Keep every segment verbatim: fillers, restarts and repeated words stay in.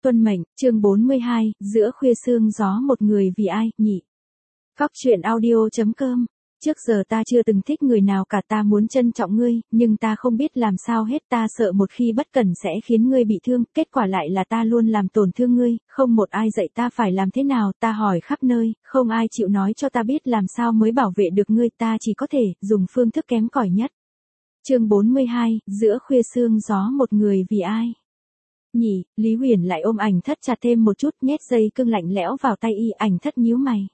Tuân mệnh, chương bốn mươi hai, giữa khuya sương gió một người vì ai, nhị. Cóc truyện audio.com. Trước giờ ta chưa từng thích người nào cả, ta muốn trân trọng ngươi, nhưng ta không biết làm sao hết, ta sợ một khi bất cẩn sẽ khiến ngươi bị thương, kết quả lại là ta luôn làm tổn thương ngươi, không một ai dạy ta phải làm thế nào, ta hỏi khắp nơi, không ai chịu nói cho ta biết làm sao mới bảo vệ được ngươi, ta chỉ có thể dùng phương thức kém cỏi nhất. Chương bốn mươi hai, giữa khuya sương gió một người vì ai. Nhỉ, Lý Huyền lại ôm Ảnh Thất chặt thêm một chút, nhét dây cương lạnh lẽo vào tay y. Ảnh Thất nhíu mày.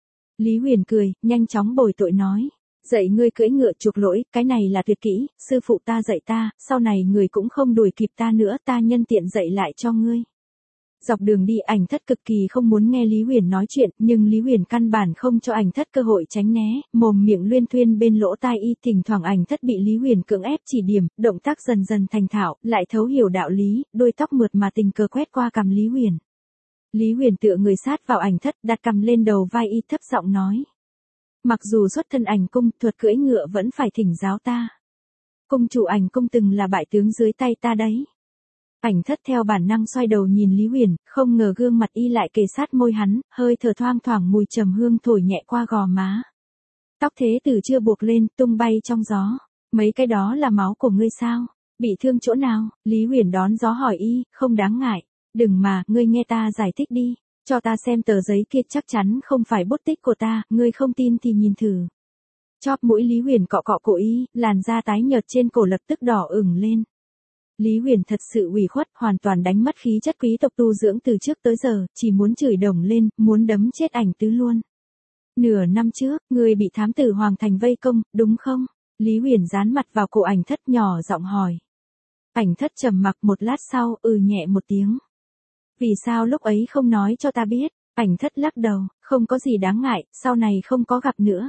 Lý Huyền cười, nhanh chóng bồi tội nói, dạy ngươi cưỡi ngựa chuộc lỗi, cái này là tuyệt kỹ, sư phụ ta dạy ta, sau này người cũng không đuổi kịp ta nữa, ta nhân tiện dạy lại cho ngươi. Dọc đường đi Ảnh Thất cực kỳ không muốn nghe Lý Huyền nói chuyện, nhưng Lý Huyền căn bản không cho Ảnh Thất cơ hội tránh né, mồm miệng luyên thuyên bên lỗ tai y, thỉnh thoảng Ảnh Thất bị Lý Huyền cưỡng ép chỉ điểm, động tác dần dần thành thạo, lại thấu hiểu đạo lý, đôi tóc mượt mà tình cờ quét qua cằm Lý Huyền. Lý Huyền tựa người sát vào Ảnh Thất, đặt cằm lên đầu vai y, thấp giọng nói. Mặc dù xuất thân Ảnh cung, thuật cưỡi ngựa vẫn phải thỉnh giáo ta. Cung chủ Ảnh cung từng là bại tướng dưới tay ta đấy. Ảnh Thất theo bản năng xoay đầu nhìn Lý Huyền, không ngờ gương mặt y lại kề sát môi hắn, hơi thở thoang thoảng mùi trầm hương thổi nhẹ qua gò má. Tóc thế tử chưa buộc lên, tung bay trong gió. Mấy cái đó là máu của ngươi sao? Bị thương chỗ nào? Lý Huyền đón gió hỏi y, không đáng ngại. Đừng mà, ngươi nghe ta giải thích đi. Cho ta xem tờ giấy kia, chắc chắn không phải bút tích của ta, ngươi không tin thì nhìn thử. Chóp mũi Lý Huyền cọ cọ cổ y, làn da tái nhợt trên cổ lập tức đỏ ửng lên. Lý Huyền thật sự ủy khuất, hoàn toàn đánh mất khí chất quý tộc tu dưỡng từ trước tới giờ, chỉ muốn chửi đồng lên, muốn đấm chết Ảnh Tứ luôn. Nửa năm trước, ngươi bị thám tử Hoàng Thành vây công, đúng không? Lý Huyền dán mặt vào cổ Ảnh Thất nhỏ giọng hỏi. Ảnh Thất trầm mặc một lát sau, ừ nhẹ một tiếng. Vì sao lúc ấy không nói cho ta biết? Ảnh Thất lắc đầu, không có gì đáng ngại, sau này không có gặp nữa.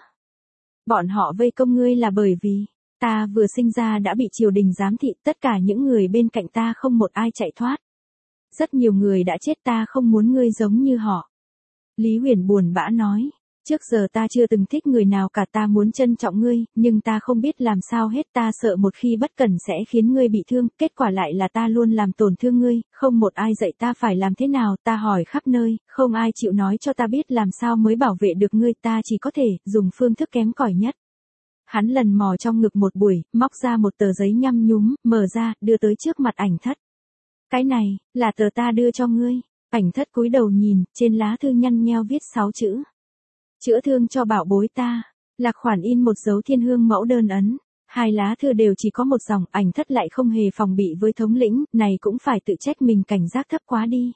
Bọn họ vây công ngươi là bởi vì ta vừa sinh ra đã bị triều đình giám thị, tất cả những người bên cạnh ta không một ai chạy thoát. Rất nhiều người đã chết, ta không muốn ngươi giống như họ. Lý Huyền buồn bã nói, trước giờ ta chưa từng thích người nào cả, ta muốn trân trọng ngươi, nhưng ta không biết làm sao hết, ta sợ một khi bất cẩn sẽ khiến ngươi bị thương, kết quả lại là ta luôn làm tổn thương ngươi, không một ai dạy ta phải làm thế nào, ta hỏi khắp nơi, không ai chịu nói cho ta biết làm sao mới bảo vệ được ngươi, ta chỉ có thể dùng phương thức kém cỏi nhất. Hắn lần mò trong ngực một buổi, móc ra một tờ giấy nhăm nhúm, mở ra, đưa tới trước mặt Ảnh Thất. Cái này, là tờ ta đưa cho ngươi. Ảnh Thất cúi đầu nhìn, trên lá thư nhăn nheo viết sáu chữ. Chữa thương cho bảo bối ta. Lạc khoản in một dấu thiên hương mẫu đơn ấn. Hai lá thư đều chỉ có một dòng, Ảnh Thất lại không hề phòng bị với thống lĩnh, này cũng phải tự trách mình cảnh giác thấp quá đi.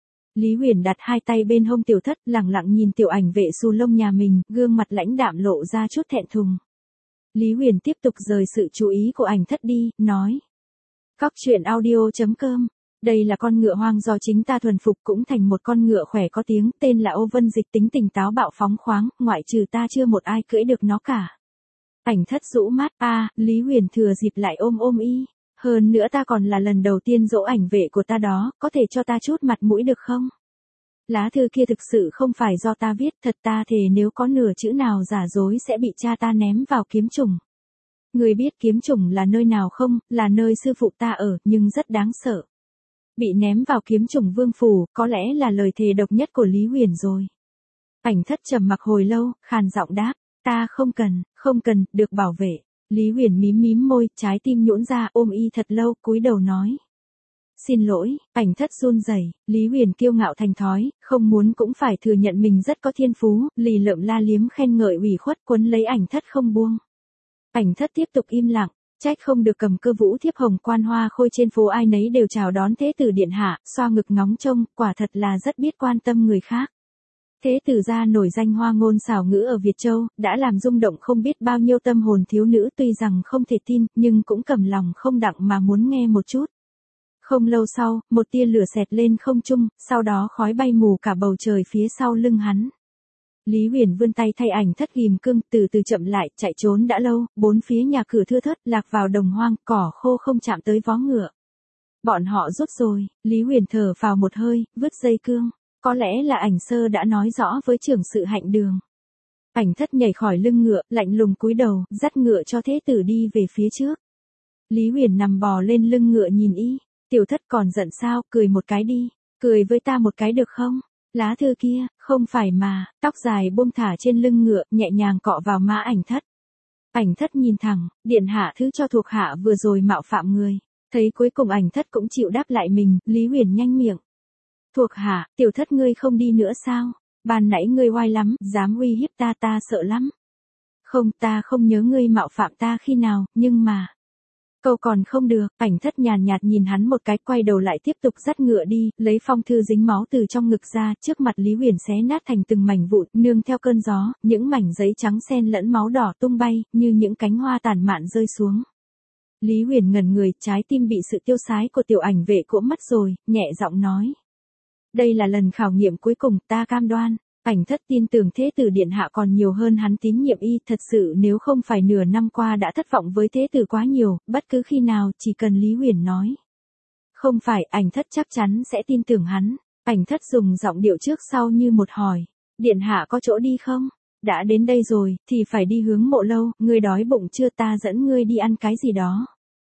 Lý Huyền đặt hai tay bên hông Tiểu Thất, lẳng lặng nhìn tiểu ảnh vệ xù lông nhà mình, gương mặt lãnh đạm lộ ra chút thẹn thùng. Lý Huyền tiếp tục rời sự chú ý của Ảnh Thất đi, nói. Cóc truyện audio.com. Đây là con ngựa hoang do chính ta thuần phục, cũng thành một con ngựa khỏe có tiếng, tên là Ô Vân Dịch, tính tình táo bạo phóng khoáng, ngoại trừ ta chưa một ai cưỡi được nó cả. Ảnh Thất rũ mắt, a, à, Lý Huyền thừa dịp lại ôm ôm y. Hơn nữa ta còn là lần đầu tiên dỗ ảnh vệ của ta đó, có thể cho ta chút mặt mũi được không? Lá thư kia thực sự không phải do ta viết, thật ta thề nếu có nửa chữ nào giả dối sẽ bị cha ta ném vào kiếm trùng. Người biết kiếm trùng là nơi nào không? Là nơi sư phụ ta ở, nhưng rất đáng sợ. Bị ném vào kiếm trùng vương phủ, có lẽ là lời thề độc nhất của Lý Huyền rồi. Ảnh Thất trầm mặc hồi lâu, khàn giọng đáp, ta không cần, không cần, được bảo vệ. Lý Huyền mím mím môi, trái tim nhũn ra, ôm y thật lâu, cúi đầu nói. Xin lỗi. Ảnh Thất run rẩy. Lý Huyền kiêu ngạo thành thói, không muốn cũng phải thừa nhận mình rất có thiên phú, lì lợm la liếm khen ngợi ủy khuất, quấn lấy Ảnh Thất không buông. Ảnh Thất tiếp tục im lặng, trách không được cầm cơ vũ thiếp hồng quan hoa khôi trên phố ai nấy đều chào đón thế tử điện hạ, xoa ngực ngóng trông, quả thật là rất biết quan tâm người khác. Thế tử gia nổi danh hoa ngôn xảo ngữ ở Việt Châu, đã làm rung động không biết bao nhiêu tâm hồn thiếu nữ, tuy rằng không thể tin, nhưng cũng cầm lòng không đặng mà muốn nghe một chút. Không lâu sau, một tia lửa xẹt lên không trung, sau đó khói bay mù cả bầu trời phía sau lưng hắn. Lý Huyền vươn tay thay Ảnh Thất ghim cương, từ từ chậm lại, chạy trốn đã lâu, bốn phía nhà cửa thưa thớt, lạc vào đồng hoang, cỏ khô không chạm tới vó ngựa. Bọn họ rút rồi, Lý Huyền thở phào một hơi, vứt dây cương. Có lẽ là Ảnh Sơ đã nói rõ với trưởng sự Hạnh Đường. Ảnh Thất nhảy khỏi lưng ngựa, lạnh lùng cúi đầu, dắt ngựa cho thế tử đi về phía trước. Lý Huyền nằm bò lên lưng ngựa nhìn y, Tiểu Thất còn giận sao, cười một cái đi. Cười với ta một cái được không? Lá thư kia, không phải mà, tóc dài buông thả trên lưng ngựa, nhẹ nhàng cọ vào má Ảnh Thất. Ảnh Thất nhìn thẳng, điện hạ thứ cho thuộc hạ vừa rồi mạo phạm người. Thấy cuối cùng Ảnh Thất cũng chịu đáp lại mình, Lý Huyền nhanh miệng. Thuộc hạ, tiểu thất ngươi không đi nữa sao? Ban nãy ngươi oai lắm, dám uy hiếp ta ta sợ lắm. Không, ta không nhớ ngươi mạo phạm ta khi nào, nhưng mà... Câu còn không được, Ảnh Thất nhàn nhạt nhìn hắn một cái, quay đầu lại tiếp tục dắt ngựa đi, lấy phong thư dính máu từ trong ngực ra, trước mặt Lý Huyền xé nát thành từng mảnh vụn, nương theo cơn gió, những mảnh giấy trắng xen lẫn máu đỏ tung bay, như những cánh hoa tàn mạn rơi xuống. Lý Huyền ngẩn người, trái tim bị sự tiêu sái của tiểu ảnh vệ cỗ mất rồi, nhẹ giọng nói. Đây là lần khảo nghiệm cuối cùng, ta cam đoan. Ảnh Thất tin tưởng thế tử điện hạ còn nhiều hơn hắn tín nhiệm y, thật sự nếu không phải nửa năm qua đã thất vọng với thế tử quá nhiều, bất cứ khi nào chỉ cần Lý Huyền nói. Không phải, Ảnh Thất chắc chắn sẽ tin tưởng hắn. Ảnh Thất dùng giọng điệu trước sau như một hỏi. Điện hạ có chỗ đi không? Đã đến đây rồi, thì phải đi hướng Mộ Lâu, ngươi đói bụng chưa, ta dẫn ngươi đi ăn cái gì đó.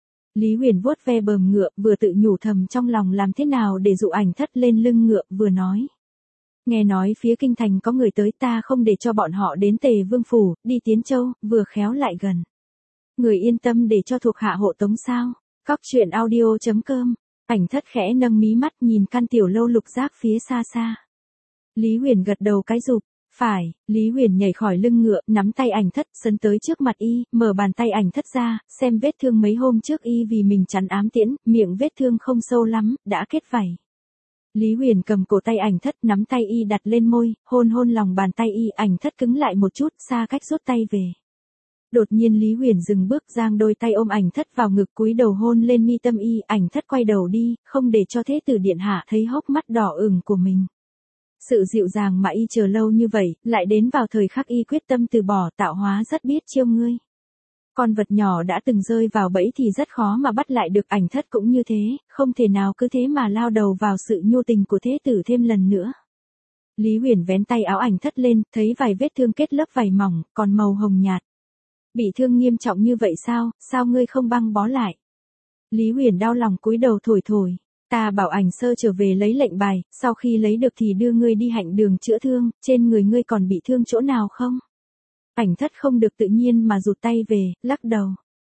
Lý Huyền vuốt ve bờm ngựa, vừa tự nhủ thầm trong lòng làm thế nào để dụ Ảnh Thất lên lưng ngựa, vừa nói. Nghe nói phía kinh thành có người tới, ta không để cho bọn họ đến Tề Vương Phủ, đi Tiến Châu, vừa khéo lại gần. Người yên tâm để cho thuộc hạ hộ tống sao? Cóc truyện audio chấm com. Ảnh Thất khẽ nâng mí mắt nhìn căn tiểu lâu lục giác phía xa xa. Lý Huyền gật đầu cái rụp. Phải, Lý Huyền nhảy khỏi lưng ngựa, nắm tay Ảnh Thất, sấn tới trước mặt y, mở bàn tay Ảnh Thất ra, xem vết thương mấy hôm trước y vì mình chắn ám tiễn, miệng vết thương không sâu lắm, đã kết vảy. Lý Huyền cầm cổ tay Ảnh Thất, nắm tay y đặt lên môi, hôn hôn lòng bàn tay y, Ảnh Thất cứng lại một chút, xa cách rút tay về. Đột nhiên Lý Huyền dừng bước, giang đôi tay ôm Ảnh Thất vào ngực, cúi đầu hôn lên mi tâm y, Ảnh Thất quay đầu đi, không để cho thế tử điện hạ thấy hốc mắt đỏ ửng của mình. Sự dịu dàng mà y chờ lâu như vậy, lại đến vào thời khắc y quyết tâm từ bỏ, tạo hóa rất biết chiêu ngươi. Con vật nhỏ đã từng rơi vào bẫy thì rất khó mà bắt lại được, Ảnh Thất cũng như thế, không thể nào cứ thế mà lao đầu vào sự nhu tình của thế tử thêm lần nữa. Lý Huyền vén tay áo Ảnh Thất lên, thấy vài vết thương kết lớp vảy mỏng, còn màu hồng nhạt. Bị thương nghiêm trọng như vậy sao, sao ngươi không băng bó lại? Lý Huyền đau lòng cúi đầu thổi thổi. Ta bảo Ảnh Sơ trở về lấy lệnh bài, sau khi lấy được thì đưa ngươi đi hạnh đường chữa thương, trên người ngươi còn bị thương chỗ nào không? Ảnh Thất không được tự nhiên mà rụt tay về, lắc đầu.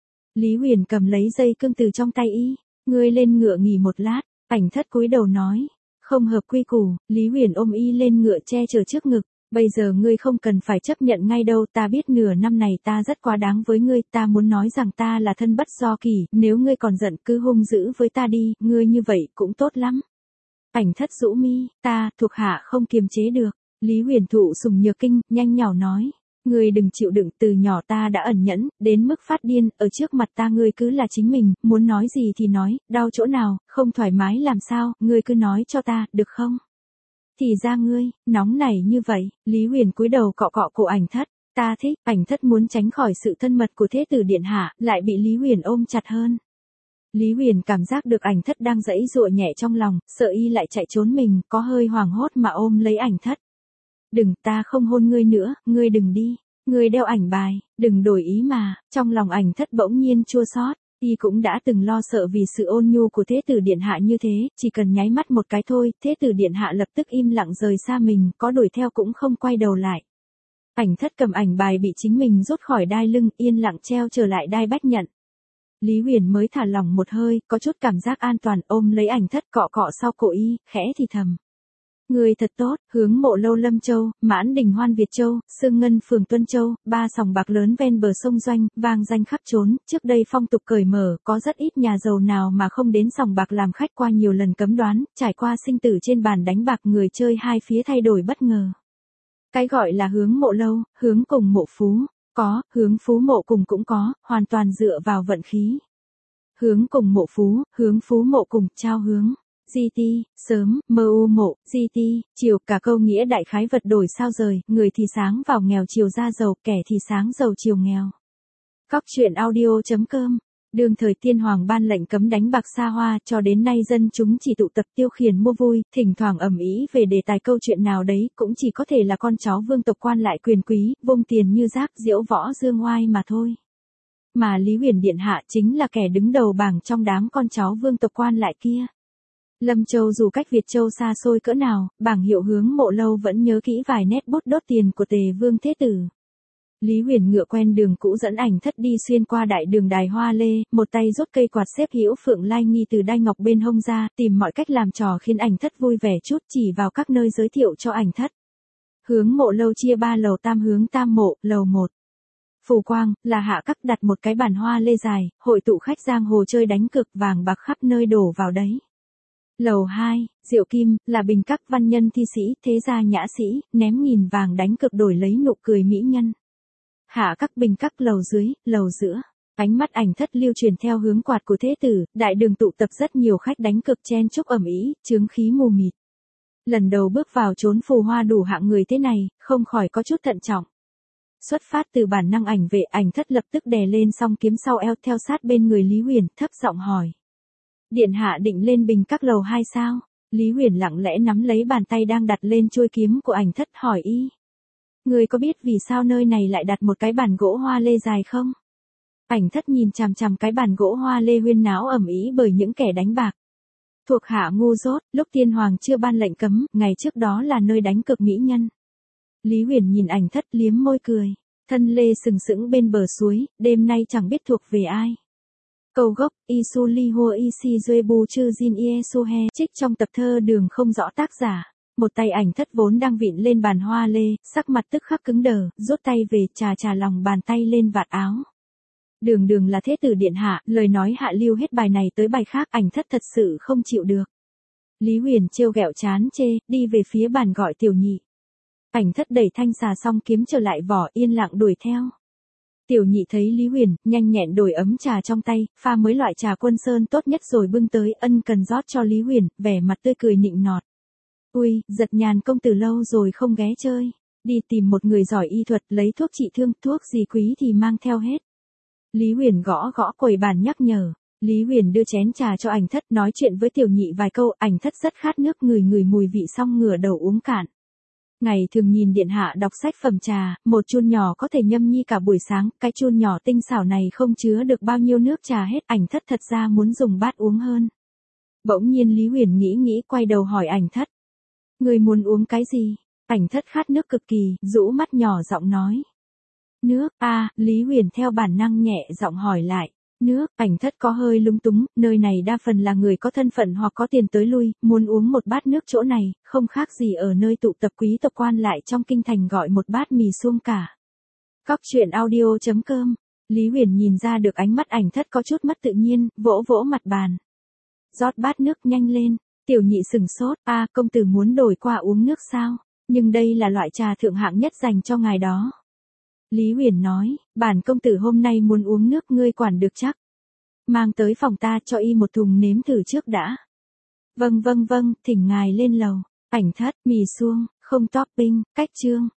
Lý Huyền cầm lấy dây cương từ trong tay y, ngươi lên ngựa nghỉ một lát, Ảnh Thất cúi đầu nói. Không hợp quy củ, Lý Huyền ôm y lên ngựa che chở trước ngực. Bây giờ ngươi không cần phải chấp nhận ngay đâu, ta biết nửa năm này ta rất quá đáng với ngươi, ta muốn nói rằng ta là thân bất do kỳ, nếu ngươi còn giận cứ hung dữ với ta đi, ngươi như vậy cũng tốt lắm. Ảnh Thất rũ mi, ta, thuộc hạ không kiềm chế được. Lý Huyền thụ sùng nhược kinh, nhanh nhảu nói. Ngươi đừng chịu đựng, từ nhỏ ta đã ẩn nhẫn, đến mức phát điên, ở trước mặt ta ngươi cứ là chính mình, muốn nói gì thì nói, đau chỗ nào, không thoải mái làm sao, ngươi cứ nói cho ta, được không? Thì ra ngươi, nóng nảy như vậy, Lý Huyền cúi đầu cọ cọ cổ Ảnh Thất, ta thích, Ảnh Thất muốn tránh khỏi sự thân mật của thế tử điện hạ, lại bị Lý Huyền ôm chặt hơn. Lý Huyền cảm giác được Ảnh Thất đang giãy giụa nhẹ trong lòng, sợ y lại chạy trốn mình, có hơi hoảng hốt mà ôm lấy Ảnh Thất. Đừng, ta không hôn ngươi nữa, ngươi đừng đi, ngươi đeo ảnh bài, đừng đổi ý mà, trong lòng Ảnh Thất bỗng nhiên chua xót. Y cũng đã từng lo sợ vì sự ôn nhu của thế tử điện hạ như thế, chỉ cần nháy mắt một cái thôi, thế tử điện hạ lập tức im lặng rời xa mình, có đuổi theo cũng không quay đầu lại. Ảnh Thất cầm ảnh bài bị chính mình rút khỏi đai lưng, yên lặng treo trở lại đai bách nhận. Lý Huyền mới thả lỏng một hơi, có chút cảm giác an toàn, ôm lấy Ảnh Thất cọ cọ sau cổ y, khẽ thì thầm. Người thật tốt, hướng Mộ Lâu Lâm Châu, Mãn Đình Hoan Việt Châu, Sương Ngân Phường Tuân Châu, ba sòng bạc lớn ven bờ sông Doanh, vang danh khắp trốn, trước đây phong tục cởi mở, có rất ít nhà giàu nào mà không đến sòng bạc làm khách, qua nhiều lần cấm đoán, trải qua sinh tử trên bàn đánh bạc, người chơi hai phía thay đổi bất ngờ. Cái gọi là hướng mộ lâu, hướng cùng mộ phú, có, hướng phú mộ cùng cũng có, hoàn toàn dựa vào vận khí. Hướng cùng mộ phú, hướng phú mộ cùng, trao hướng. giê tê, sớm, mơ u mộ, giê tê, chiều, cả câu nghĩa đại khái vật đổi sao rời, người thì sáng vào nghèo chiều ra giàu, kẻ thì sáng giàu chiều nghèo. Cóc truyện audio chấm com. Đương thời tiên hoàng ban lệnh cấm đánh bạc xa hoa, cho đến nay dân chúng chỉ tụ tập tiêu khiển mua vui, thỉnh thoảng ầm ĩ về đề tài câu chuyện nào đấy, cũng chỉ có thể là con cháu vương tộc quan lại quyền quý, vung tiền như rác, diễu võ dương oai mà thôi. Mà Lý Huyền điện hạ chính là kẻ đứng đầu bảng trong đám con cháu vương tộc quan lại kia. Lâm Châu dù cách Việt Châu xa xôi cỡ nào, bảng hiệu hướng Mộ Lâu vẫn nhớ kỹ vài nét bút đốt tiền của Tề Vương Thế Tử. Lý Huyền ngựa quen đường cũ dẫn Ảnh Thất đi xuyên qua đại đường Đài Hoa Lê, một tay rút cây quạt xếp hữu phượng lai nghi từ đai ngọc bên hông ra, tìm mọi cách làm trò khiến Ảnh Thất vui vẻ chút, chỉ vào các nơi giới thiệu cho Ảnh Thất. Hướng Mộ Lâu chia ba lầu tam hướng tam mộ, lầu một. Phù quang, là hạ các đặt một cái bàn hoa lê dài, hội tụ khách giang hồ chơi đánh cược vàng bạc khắp nơi đổ vào đấy. Lầu hai, Diệu Kim, là bình các văn nhân thi sĩ, thế gia nhã sĩ, ném nghìn vàng đánh cược đổi lấy nụ cười mỹ nhân. Hạ các bình các lầu dưới, lầu giữa. Ánh mắt Ảnh Thất lưu truyền theo hướng quạt của thế tử, đại đường tụ tập rất nhiều khách đánh cược chen chúc ầm ĩ, chướng khí mù mịt. Lần đầu bước vào chốn phù hoa đủ hạng người thế này, không khỏi có chút thận trọng. Xuất phát từ bản năng ảnh vệ, Ảnh Thất lập tức đè lên song kiếm sau eo theo sát bên người Lý Huyền, thấp giọng hỏi. Điện hạ định lên bình các lầu hai sao? Lý Huyền lặng lẽ nắm lấy bàn tay đang đặt lên chuôi kiếm của Ảnh Thất hỏi y. Người có biết vì sao nơi này lại đặt một cái bàn gỗ hoa lê dài không? Ảnh Thất nhìn chằm chằm cái bàn gỗ hoa lê huyên náo ầm ĩ bởi những kẻ đánh bạc. Thuộc hạ ngu dốt, lúc tiên hoàng chưa ban lệnh cấm, ngày trước đó là nơi đánh cược mỹ nhân. Lý Huyền nhìn Ảnh Thất liếm môi cười, thân lê sừng sững bên bờ suối, đêm nay chẳng biết thuộc về ai. Câu gốc, Isu li hua isi duebu chư jin iesu he, trích trong tập thơ Đường không rõ tác giả. Một tay Ảnh Thất vốn đang vịn lên bàn hoa lê, sắc mặt tức khắc cứng đờ, rút tay về trà trà lòng bàn tay lên vạt áo. Đường đường là thế tử điện hạ, lời nói hạ lưu hết bài này tới bài khác, Ảnh Thất thật sự không chịu được. Lý Huyền trêu ghẹo chán chê, đi về phía bàn gọi Tiểu Nhị. Ảnh Thất đẩy thanh xà xong kiếm trở lại vỏ, yên lặng đuổi theo. Tiểu Nhị thấy Lý Huyền, nhanh nhẹn đổi ấm trà trong tay, pha mới loại trà Quân Sơn tốt nhất rồi bưng tới, ân cần rót cho Lý Huyền, vẻ mặt tươi cười nịnh nọt. Ui, Giật Nhàn công tử lâu rồi không ghé chơi, đi tìm một người giỏi y thuật, lấy thuốc trị thương, thuốc gì quý thì mang theo hết. Lý Huyền gõ gõ quầy bàn nhắc nhở. Lý Huyền đưa chén trà cho Ảnh Thất, nói chuyện với Tiểu Nhị vài câu, Ảnh Thất rất khát nước, ngửi ngửi mùi vị xong ngửa đầu uống cạn. Ngày thường nhìn điện hạ đọc sách phẩm trà, một chun nhỏ có thể nhâm nhi cả buổi sáng, cái chun nhỏ tinh xảo này không chứa được bao nhiêu nước trà hết, Ảnh Thất thật ra muốn dùng bát uống hơn. Bỗng nhiên Lý Huyền nghĩ nghĩ quay đầu hỏi Ảnh Thất. Người muốn uống cái gì? Ảnh Thất khát nước cực kỳ, rũ mắt nhỏ giọng nói. Nước, a à, Lý Huyền theo bản năng nhẹ giọng hỏi lại. Nước, Ảnh Thất có hơi lung túng, nơi này đa phần là người có thân phận hoặc có tiền tới lui, muốn uống một bát nước chỗ này, không khác gì ở nơi tụ tập quý tộc quan lại trong kinh thành gọi một bát mì suông cả. Cóc truyện audio chấm com, Lý Huyền nhìn ra được ánh mắt Ảnh Thất có chút mất tự nhiên, vỗ vỗ mặt bàn. Rót bát nước nhanh lên, Tiểu Nhị sừng sốt, a à, công tử muốn đổi qua uống nước sao, nhưng đây là loại trà thượng hạng nhất dành cho ngài đó. Lý Huyền nói, bản công tử hôm nay muốn uống nước, ngươi quản được chắc. Mang tới phòng ta cho y một thùng nếm thử trước đã. Vâng vâng vâng, thỉnh ngài lên lầu. Ảnh Thất, mì suông, không topping, cách chương.